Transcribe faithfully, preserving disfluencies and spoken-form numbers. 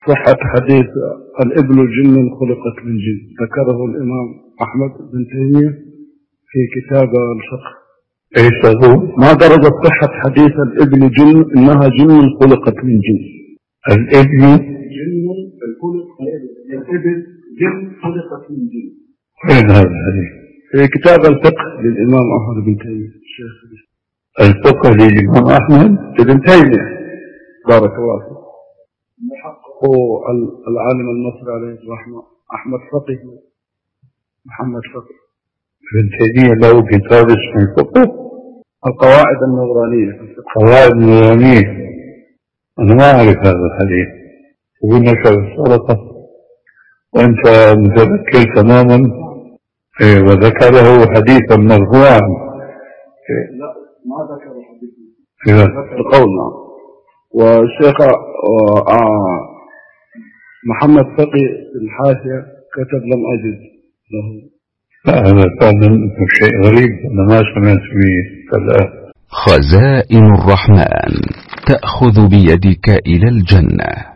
صحة حديث الإبل جن خلقت من جن، ذكره الإمام أحمد بن تيمية في كتاب الفقه. ايش هو؟ ما درجة صحة حديث الإبل جن إنها جن خلقت من جن؟ الإبل جن الخلق الإبل جن خلقت من جن. وين هذا الحديث؟ في كتاب الفقه للإمام أحمد بن تيمية. الشيخ الفقه للإمام أحمد بن تيمية بارك الله فيك. محقق العالم المصري عليه الرحمة أحمد فقيه محمد فقيه ابن تيمية له كتاب اسمه الفقه، القواعد النورانية. القواعد النورانية، أنا ما أعرف هذا الحديث. وقلنا الصدقة وأنت متذكر تماما. إيه، وذكره حديثا مرفوعا. إيه. لا ما ذكر حديثا، ذكر قولنا. والشيخ محمد فقي الحاشية كتب لم أجد له. هذا فعلا شيء غريب، أنا ما سمعت به الآن. خزائن الرحمن تأخذ بيدك إلى الجنة.